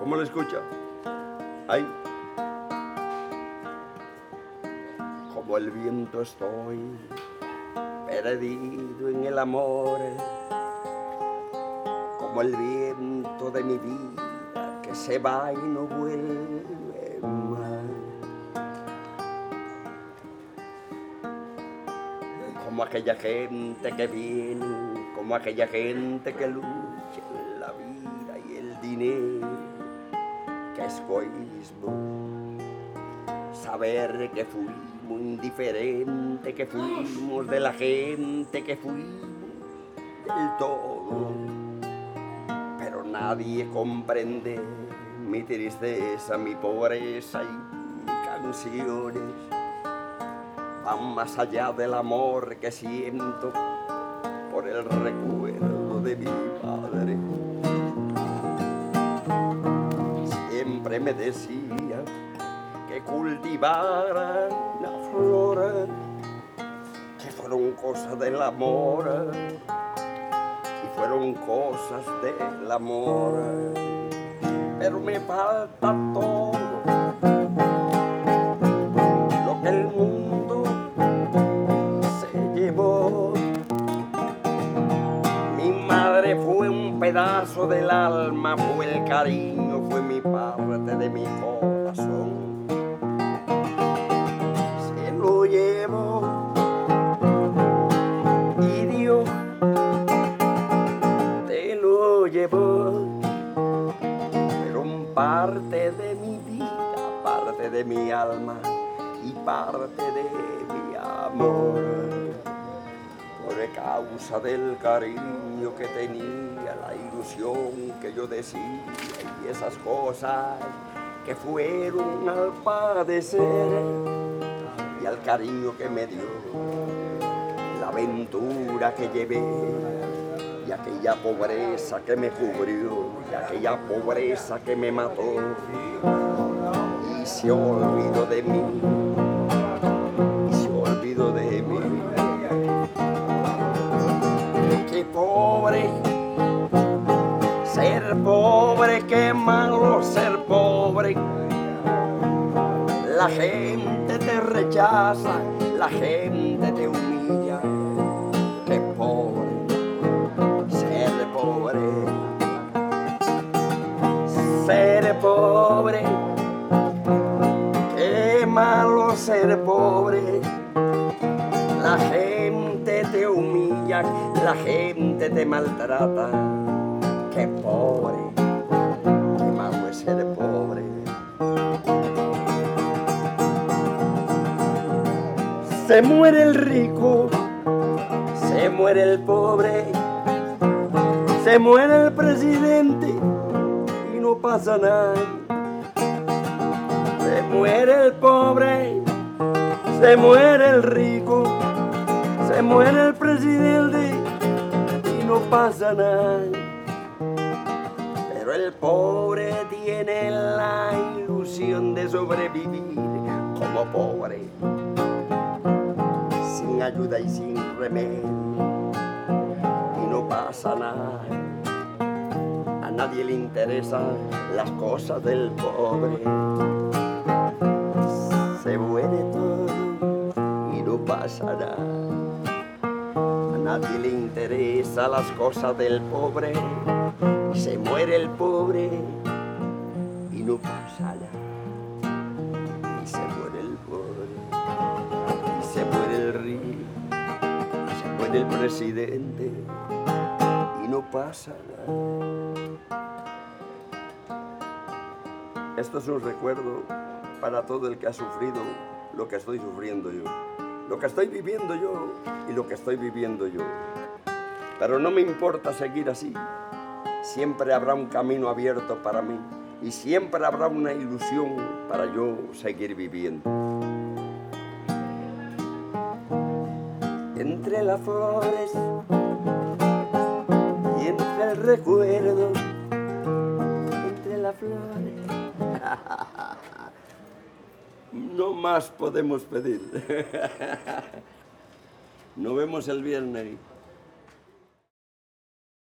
¿Cómo lo escucha? Ay. Como el viento estoy perdido en el amor, como el viento de mi vida que se va y no vuelve más, como aquella gente que viene, como aquella gente que lucha en la vida y el dinero, que es egoísmo, saber que fuimos indiferentes, que fuimos de la gente, que fuimos del todo, pero nadie comprende mi tristeza, mi pobreza y mis canciones van más allá del amor que siento por el recuerdo de mi padre. Siempre me decía que cultivara la flor, que fueron cosas del amor y fueron cosas del amor, pero me falta todo lo que el mundo se llevó. Mi madre fue un pedazo del alma, fue el cariño, fue mi parte de mi corazón. Se lo llevo y Dios te lo llevó, pero parte de mi vida, parte de mi alma y parte de mi amor, por causa del cariño que tenía, la ilusión que yo decía y esas cosas que fueron al padecer, y al cariño que me dio, la aventura que llevé, y aquella pobreza que me cubrió, y aquella pobreza que me mató, y se olvidó de mí, y se olvidó de mí. Qué pobre, ser pobre, qué malo ser pobre. La gente te rechaza, la gente te humilla. Qué pobre, ser pobre. Ser pobre, qué malo ser pobre. La gente te humilla, la gente te maltrata. Qué pobre, qué malo es ser pobre. Se muere el rico, se muere el pobre, se muere el presidente y no pasa nada. Se muere el pobre, se muere el rico, se muere el presidente y no pasa nada. Pero el pobre tiene la ilusión de sobrevivir como pobre, sin ayuda y sin remedio, y no pasa nada. A nadie le interesan las cosas del pobre. Se muere todo y no pasa nada. A nadie le interesan las cosas del pobre. Se muere el pobre y no pasa nada. Y se muere el pobre y se muere el rico, y se muere el presidente y no pasa nada. Esto es un recuerdo para todo el que ha sufrido lo que estoy sufriendo yo, lo que estoy viviendo yo y lo que estoy viviendo yo. Pero no me importa seguir así. Siempre habrá un camino abierto para mí y siempre habrá una ilusión para yo seguir viviendo. Entre las flores y entre el recuerdo, entre las flores, no más podemos pedir. Nos vemos el viernes.